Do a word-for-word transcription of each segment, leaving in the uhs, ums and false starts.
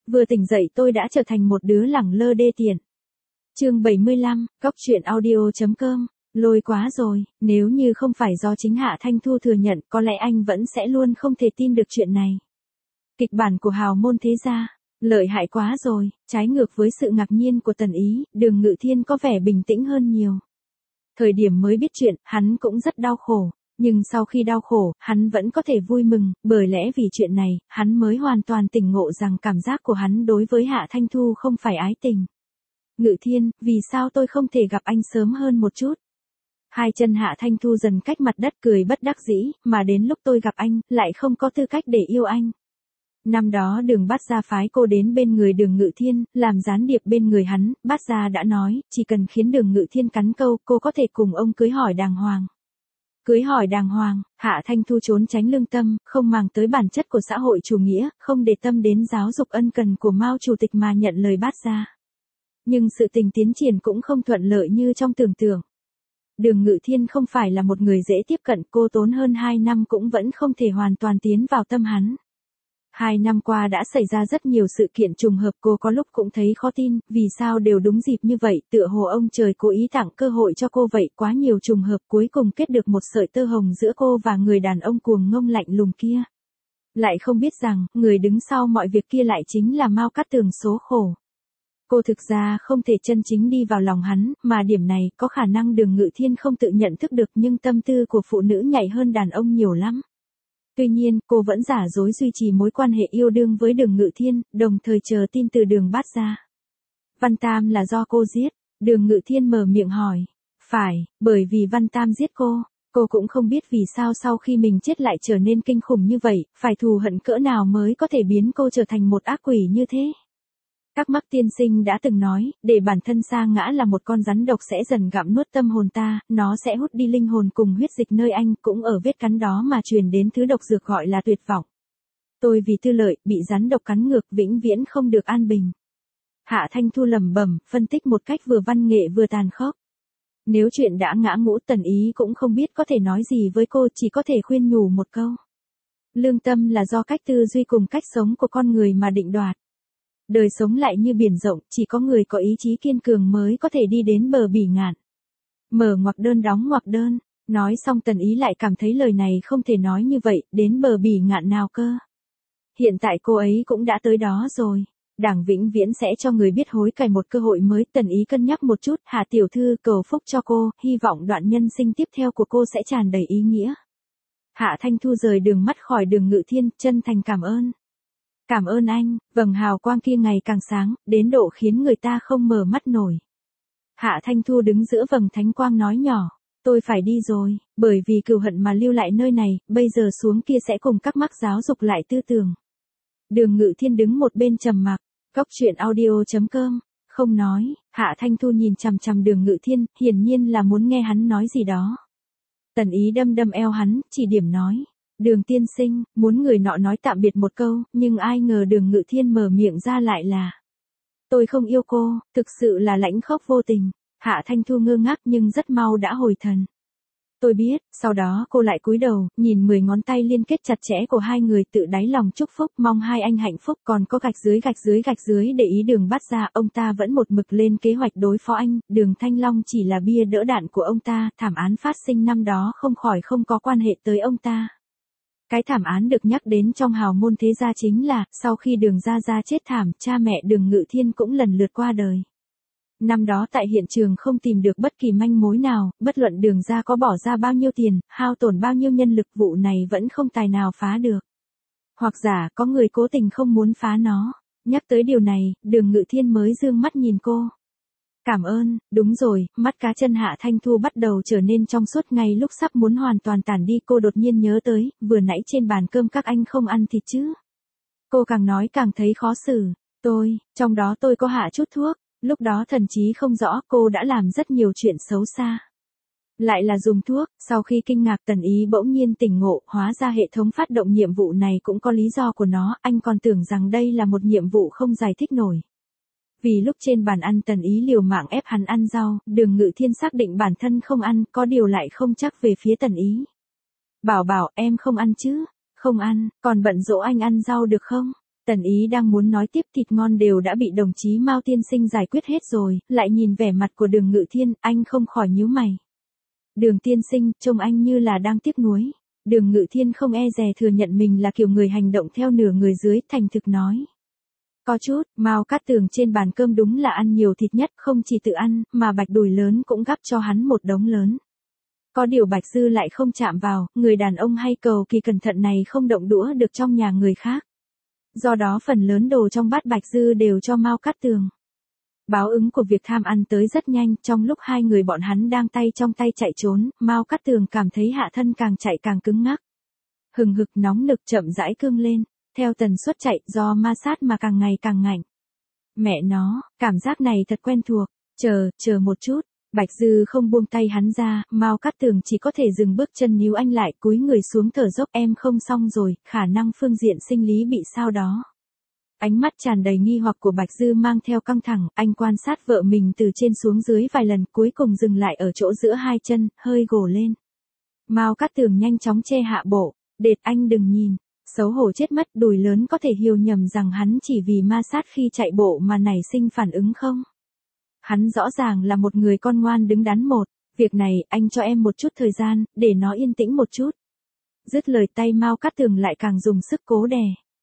Vừa tỉnh dậy tôi đã trở thành một đứa lẳng lơ đê tiện. Chương bảy mươi lăm, Cóc truyện audio chấm com. Lôi quá rồi, nếu như không phải do chính Hạ Thanh Thu thừa nhận, có lẽ anh vẫn sẽ luôn không thể tin được chuyện này. Kịch bản của hào môn thế gia, lợi hại quá rồi, trái ngược với sự ngạc nhiên của Tần Ý, Đường Ngự Thiên có vẻ bình tĩnh hơn nhiều. Thời điểm mới biết chuyện, hắn cũng rất đau khổ, nhưng sau khi đau khổ, hắn vẫn có thể vui mừng, bởi lẽ vì chuyện này, hắn mới hoàn toàn tỉnh ngộ rằng cảm giác của hắn đối với Hạ Thanh Thu không phải ái tình. Ngự Thiên, vì sao tôi không thể gặp anh sớm hơn một chút? Hai chân Hạ Thanh Thu dần cách mặt đất cười bất đắc dĩ, mà đến lúc tôi gặp anh, lại không có tư cách để yêu anh. Năm đó Đường Bát Gia phái cô đến bên người Đường Ngự Thiên, làm gián điệp bên người hắn, Bát Gia đã nói, chỉ cần khiến Đường Ngự Thiên cắn câu, cô có thể cùng ông cưới hỏi đàng hoàng. Cưới hỏi đàng hoàng, Hạ Thanh Thu trốn tránh lương tâm, không màng tới bản chất của xã hội chủ nghĩa, không để tâm đến giáo dục ân cần của Mao Chủ tịch mà nhận lời Bát Gia. Nhưng sự tình tiến triển cũng không thuận lợi như trong tưởng tượng. Đường Ngự Thiên không phải là một người dễ tiếp cận, cô tốn hơn hai năm cũng vẫn không thể hoàn toàn tiến vào tâm hắn. Hai năm qua đã xảy ra rất nhiều sự kiện trùng hợp, cô có lúc cũng thấy khó tin, vì sao đều đúng dịp như vậy, tựa hồ ông trời cố ý tặng cơ hội cho cô vậy, quá nhiều trùng hợp cuối cùng kết được một sợi tơ hồng giữa cô và người đàn ông cuồng ngông lạnh lùng kia. Lại không biết rằng, người đứng sau mọi việc kia lại chính là Mao Cát Tường số khổ. Cô thực ra không thể chân chính đi vào lòng hắn, mà điểm này có khả năng Đường Ngự Thiên không tự nhận thức được, nhưng tâm tư của phụ nữ nhạy hơn đàn ông nhiều lắm. Tuy nhiên, cô vẫn giả dối duy trì mối quan hệ yêu đương với Đường Ngự Thiên, đồng thời chờ tin từ Đường Bát Gia. Văn Tam là do cô giết, Đường Ngự Thiên mở miệng hỏi. Phải, bởi vì Văn Tam giết cô, cô cũng không biết vì sao sau khi mình chết lại trở nên kinh khủng như vậy, phải thù hận cỡ nào mới có thể biến cô trở thành một ác quỷ như thế. Các Mắc tiên sinh đã từng nói, để bản thân sa ngã là một con rắn độc sẽ dần gặm nuốt tâm hồn ta, nó sẽ hút đi linh hồn cùng huyết dịch nơi anh, cũng ở vết cắn đó mà truyền đến thứ độc dược gọi là tuyệt vọng. Tôi vì tư lợi, bị rắn độc cắn ngược, vĩnh viễn không được an bình. Hạ Thanh Thu lẩm bẩm, phân tích một cách vừa văn nghệ vừa tàn khốc. Nếu chuyện đã ngã ngũ, Tần Ý cũng không biết có thể nói gì với cô, chỉ có thể khuyên nhủ một câu. Lương tâm là do cách tư duy cùng cách sống của con người mà định đoạt. Đời sống lại như biển rộng, chỉ có người có ý chí kiên cường mới có thể đi đến bờ bỉ ngạn. Mở ngoặc đơn đóng ngoặc đơn, nói xong Tần Ý lại cảm thấy lời này không thể nói như vậy, đến bờ bỉ ngạn nào cơ. Hiện tại cô ấy cũng đã tới đó rồi. Đảng vĩnh viễn sẽ cho người biết hối cải một cơ hội mới. Tần Ý cân nhắc một chút, Hạ tiểu thư cầu phúc cho cô, hy vọng đoạn nhân sinh tiếp theo của cô sẽ tràn đầy ý nghĩa. Hạ Thanh Thu rời đường mắt khỏi Đường Ngự Thiên, chân thành cảm ơn. Cảm ơn anh, vầng hào quang kia ngày càng sáng, đến độ khiến người ta không mở mắt nổi. Hạ Thanh Thu đứng giữa vầng thánh quang nói nhỏ, tôi phải đi rồi, bởi vì cừu hận mà lưu lại nơi này, bây giờ xuống kia sẽ cùng các Mắc giáo dục lại tư tưởng. Đường Ngự Thiên đứng một bên trầm mặc, Cóc truyện audio chấm com, không nói. Hạ Thanh Thu nhìn chằm chằm Đường Ngự Thiên, hiển nhiên là muốn nghe hắn nói gì đó. Tần Ý đâm đâm eo hắn, chỉ điểm nói. Đường tiên sinh, muốn người nọ nói tạm biệt một câu, nhưng ai ngờ Đường Ngự Thiên mở miệng ra lại là. Tôi không yêu cô, thực sự là lãnh khốc vô tình. Hạ Thanh Thu ngơ ngác nhưng rất mau đã hồi thần. Tôi biết, sau đó cô lại cúi đầu, nhìn mười ngón tay liên kết chặt chẽ của hai người, tự đáy lòng chúc phúc, mong hai anh hạnh phúc, còn có gạch dưới gạch dưới gạch dưới để ý Đường Bát Gia, ông ta vẫn một mực lên kế hoạch đối phó anh, Đường Thanh Long chỉ là bia đỡ đạn của ông ta, thảm án phát sinh năm đó không khỏi không có quan hệ tới ông ta. Cái thảm án được nhắc đến trong hào môn thế gia chính là, sau khi Đường Gia Gia chết thảm, cha mẹ Đường Ngự Thiên cũng lần lượt qua đời. Năm đó tại hiện trường không tìm được bất kỳ manh mối nào, bất luận Đường Gia có bỏ ra bao nhiêu tiền, hao tổn bao nhiêu nhân lực, vụ này vẫn không tài nào phá được. Hoặc giả có người cố tình không muốn phá nó. Nhắc tới điều này, Đường Ngự Thiên mới dương mắt nhìn cô. Cảm ơn, đúng rồi, mắt cá chân Hạ Thanh Thu bắt đầu trở nên trong suốt, ngay lúc sắp muốn hoàn toàn tản đi cô đột nhiên nhớ tới, vừa nãy trên bàn cơm các anh không ăn thịt chứ. Cô càng nói càng thấy khó xử, tôi, trong đó tôi có hạ chút thuốc, lúc đó thần trí không rõ, cô đã làm rất nhiều chuyện xấu xa. Lại là dùng thuốc, sau khi kinh ngạc Tần Ý bỗng nhiên tỉnh ngộ, hóa ra hệ thống phát động nhiệm vụ này cũng có lý do của nó, anh còn tưởng rằng đây là một nhiệm vụ không giải thích nổi. Vì lúc trên bàn ăn Tần Ý liều mạng ép hắn ăn rau, Đường Ngự Thiên xác định bản thân không ăn, có điều lại không chắc về phía Tần Ý. Bảo bảo, em không ăn chứ? Không ăn, còn bận dỗ anh ăn rau được không? Tần Ý đang muốn nói tiếp thịt ngon đều đã bị đồng chí Mao tiên sinh giải quyết hết rồi, lại nhìn vẻ mặt của Đường Ngự Thiên, anh không khỏi nhíu mày. Đường tiên sinh, trông anh như là đang tiếc nuối. Đường Ngự Thiên không e dè thừa nhận mình là kiểu người hành động theo nửa người dưới, thành thực nói. Có chút, Mao Cát Tường trên bàn cơm đúng là ăn nhiều thịt nhất, không chỉ tự ăn, mà Bạch Đùi lớn cũng gắp cho hắn một đống lớn. Có điều Bạch Dư lại không chạm vào, người đàn ông hay cầu kỳ cẩn thận này không động đũa được trong nhà người khác. Do đó phần lớn đồ trong bát Bạch Dư đều cho Mao Cát Tường. Báo ứng của việc tham ăn tới rất nhanh, trong lúc hai người bọn hắn đang tay trong tay chạy trốn, Mao Cát Tường cảm thấy hạ thân càng chạy càng cứng ngắc. Hừng hực nóng nực chậm rãi cương lên, theo tần suất chạy do ma sát mà càng ngày càng ngạnh. Mẹ nó, cảm giác này thật quen thuộc, chờ, chờ một chút, Bạch Dư không buông tay hắn ra, Mao Cát Tường chỉ có thể dừng bước chân níu anh lại, cúi người xuống thở dốc, em không xong rồi, khả năng phương diện sinh lý bị sao đó. Ánh mắt tràn đầy nghi hoặc của Bạch Dư mang theo căng thẳng, anh quan sát vợ mình từ trên xuống dưới vài lần, cuối cùng dừng lại ở chỗ giữa hai chân, hơi gồ lên. Mao Cát Tường nhanh chóng che hạ bộ, đệt anh đừng nhìn, xấu hổ chết mất, đùi lớn có thể hiểu nhầm rằng hắn chỉ vì ma sát khi chạy bộ mà nảy sinh phản ứng không? Hắn rõ ràng là một người con ngoan đứng đắn một, việc này anh cho em một chút thời gian, để nó yên tĩnh một chút. Dứt lời tay Mao Cát Tường lại càng dùng sức cố đè.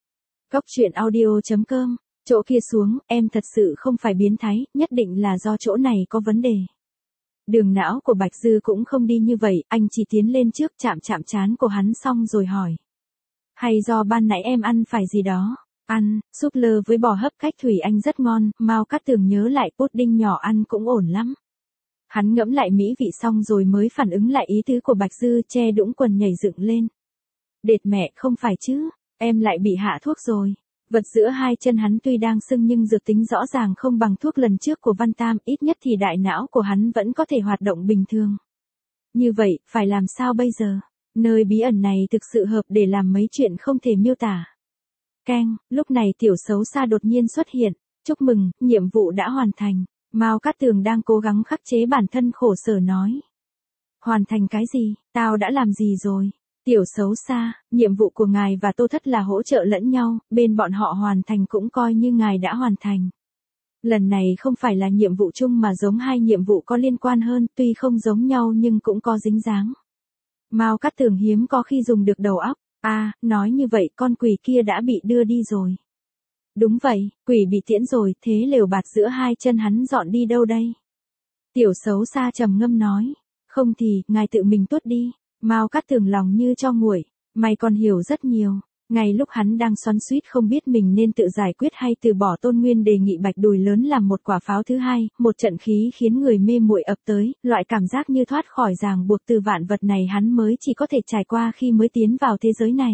Cốc truyện audio chấm com, chỗ kia xuống, em thật sự không phải biến thái, nhất định là do chỗ này có vấn đề. Đường não của Bạch Dư cũng không đi như vậy, anh chỉ tiến lên trước chạm chạm trán của hắn xong rồi hỏi. Hay do ban nãy em ăn phải gì đó? Ăn, súp lơ với bò hấp cách thủy anh rất ngon, Mao Cát Tường nhớ lại pudding nhỏ ăn cũng ổn lắm. Hắn ngẫm lại mỹ vị xong rồi mới phản ứng lại ý tứ của Bạch Dư, che đũng quần nhảy dựng lên. Đệt mẹ, không phải chứ, em lại bị hạ thuốc rồi. Vật giữa hai chân hắn tuy đang sưng nhưng dược tính rõ ràng không bằng thuốc lần trước của Văn Tam, ít nhất thì đại não của hắn vẫn có thể hoạt động bình thường. Như vậy, phải làm sao bây giờ? Nơi bí ẩn này thực sự hợp để làm mấy chuyện không thể miêu tả. Keng, lúc này tiểu xấu xa đột nhiên xuất hiện, chúc mừng, nhiệm vụ đã hoàn thành. Mao Cát Tường đang cố gắng khắc chế bản thân khổ sở nói. Hoàn thành cái gì, tao đã làm gì rồi? Tiểu xấu xa, nhiệm vụ của ngài và Tô Thất là hỗ trợ lẫn nhau, bên bọn họ hoàn thành cũng coi như ngài đã hoàn thành. Lần này không phải là nhiệm vụ chung mà giống hai nhiệm vụ có liên quan hơn, tuy không giống nhau nhưng cũng có dính dáng. Mao Cát Tường hiếm có khi dùng được đầu óc. À, nói như vậy con quỷ kia đã bị đưa đi rồi. Đúng vậy, quỷ bị tiễn rồi, thế lều bạt giữa hai chân hắn dọn đi đâu đây? Tiểu xấu xa trầm ngâm nói. Không thì, ngài tự mình tuốt đi. Mao Cát Tường lòng như cho nguội, mày còn hiểu rất nhiều. Ngay lúc hắn đang xoắn xuýt không biết mình nên tự giải quyết hay từ bỏ, Tôn Nguyên đề nghị Bạch Đùi lớn làm một quả pháo thứ hai, một trận khí khiến người mê muội ập tới, loại cảm giác như thoát khỏi ràng buộc từ vạn vật này hắn mới chỉ có thể trải qua khi mới tiến vào thế giới này.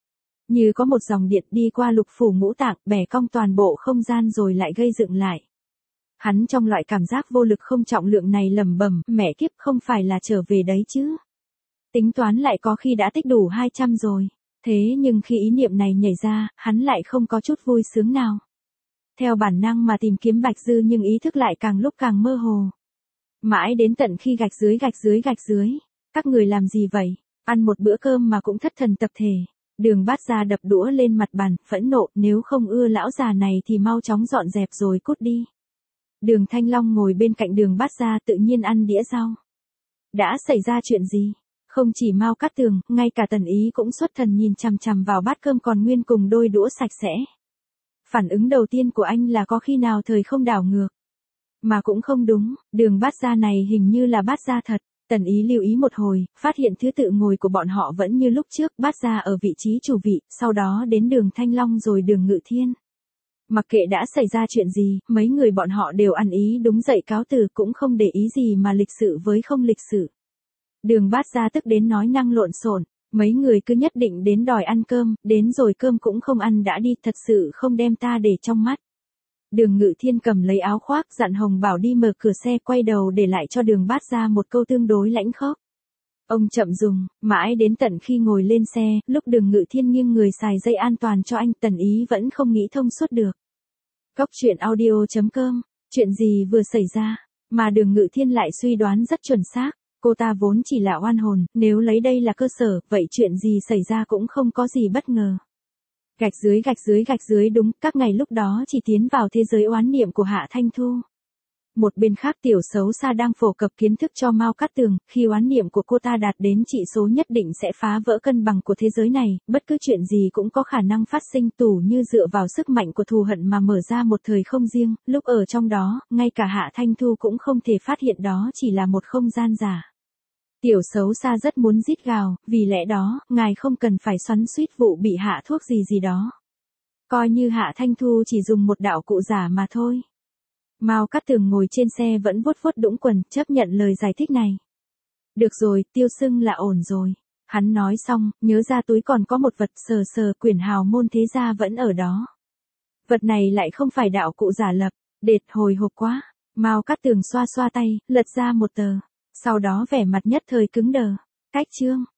Như có một dòng điện đi qua lục phủ ngũ tạng, bẻ cong toàn bộ không gian rồi lại gây dựng lại. Hắn trong loại cảm giác vô lực không trọng lượng này lẩm bẩm, mẹ kiếp, không phải là trở về đấy chứ. Tính toán lại có khi đã tích đủ hai trăm rồi. Thế nhưng khi ý niệm này nhảy ra, hắn lại không có chút vui sướng nào. Theo bản năng mà tìm kiếm Bạch Dư nhưng ý thức lại càng lúc càng mơ hồ. Mãi đến tận khi gạch dưới gạch dưới gạch dưới. Các người làm gì vậy? Ăn một bữa cơm mà cũng thất thần tập thể. Đường Bát Gia đập đũa lên mặt bàn, phẫn nộ, nếu không ưa lão già này thì mau chóng dọn dẹp rồi cút đi. Đường Thanh Long ngồi bên cạnh Đường Bát Gia tự nhiên ăn đĩa rau. Đã xảy ra chuyện gì? Không chỉ Mao Cát Tường, ngay cả Tần Ý cũng xuất thần nhìn chằm chằm vào bát cơm còn nguyên cùng đôi đũa sạch sẽ. Phản ứng đầu tiên của anh là có khi nào thời không đảo ngược. Mà cũng không đúng, Đường Bát Gia này hình như là Bát Gia thật. Tần Ý lưu ý một hồi, phát hiện thứ tự ngồi của bọn họ vẫn như lúc trước, Bát Gia ở vị trí chủ vị, sau đó đến Đường Thanh Long rồi Đường Ngự Thiên. Mặc kệ đã xảy ra chuyện gì, mấy người bọn họ đều ăn ý đúng dậy cáo từ, cũng không để ý gì mà lịch sự với không lịch sự. Đường Bát Gia tức đến nói năng lộn xộn, mấy người cứ nhất định đến đòi ăn cơm, đến rồi cơm cũng không ăn đã đi, thật sự không đem ta để trong mắt. Đường Ngự Thiên cầm lấy áo khoác, dặn Hồng Bảo đi mở cửa xe, quay đầu để lại cho Đường Bát Gia một câu tương đối lãnh khốc. Ông chậm dùng, mãi đến tận khi ngồi lên xe, lúc Đường Ngự Thiên nghiêng người xài dây an toàn cho anh, Tần Ý vẫn không nghĩ thông suốt được. Cốc truyện audio chấm com, chuyện gì vừa xảy ra, mà Đường Ngự Thiên lại suy đoán rất chuẩn xác. Cô ta vốn chỉ là oan hồn, nếu lấy đây là cơ sở, vậy chuyện gì xảy ra cũng không có gì bất ngờ. Gạch dưới gạch dưới gạch dưới đúng, các ngày lúc đó chỉ tiến vào thế giới oán niệm của Hạ Thanh Thu. Một bên khác tiểu xấu xa đang phổ cập kiến thức cho Mao Cát Tường, khi oán niệm của cô ta đạt đến trị số nhất định sẽ phá vỡ cân bằng của thế giới này, bất cứ chuyện gì cũng có khả năng phát sinh, tủ như dựa vào sức mạnh của thù hận mà mở ra một thời không riêng, lúc ở trong đó, ngay cả Hạ Thanh Thu cũng không thể phát hiện đó chỉ là một không gian giả. Tiểu xấu xa rất muốn rít gào, vì lẽ đó, ngài không cần phải xoắn xuýt vụ bị hạ thuốc gì gì đó. Coi như Hạ Thanh Thu chỉ dùng một đạo cụ giả mà thôi. Mao Cát Tường ngồi trên xe vẫn vuốt vuốt đũng quần, chấp nhận lời giải thích này. Được rồi, tiêu sưng là ổn rồi. Hắn nói xong, nhớ ra túi còn có một vật, sờ sờ, quyển hào môn thế gia vẫn ở đó. Vật này lại không phải đạo cụ giả lập, đệt hồi hộp quá. Mao Cát Tường xoa xoa tay, lật ra một tờ. Sau đó vẻ mặt nhất thời cứng đờ. Cách chương.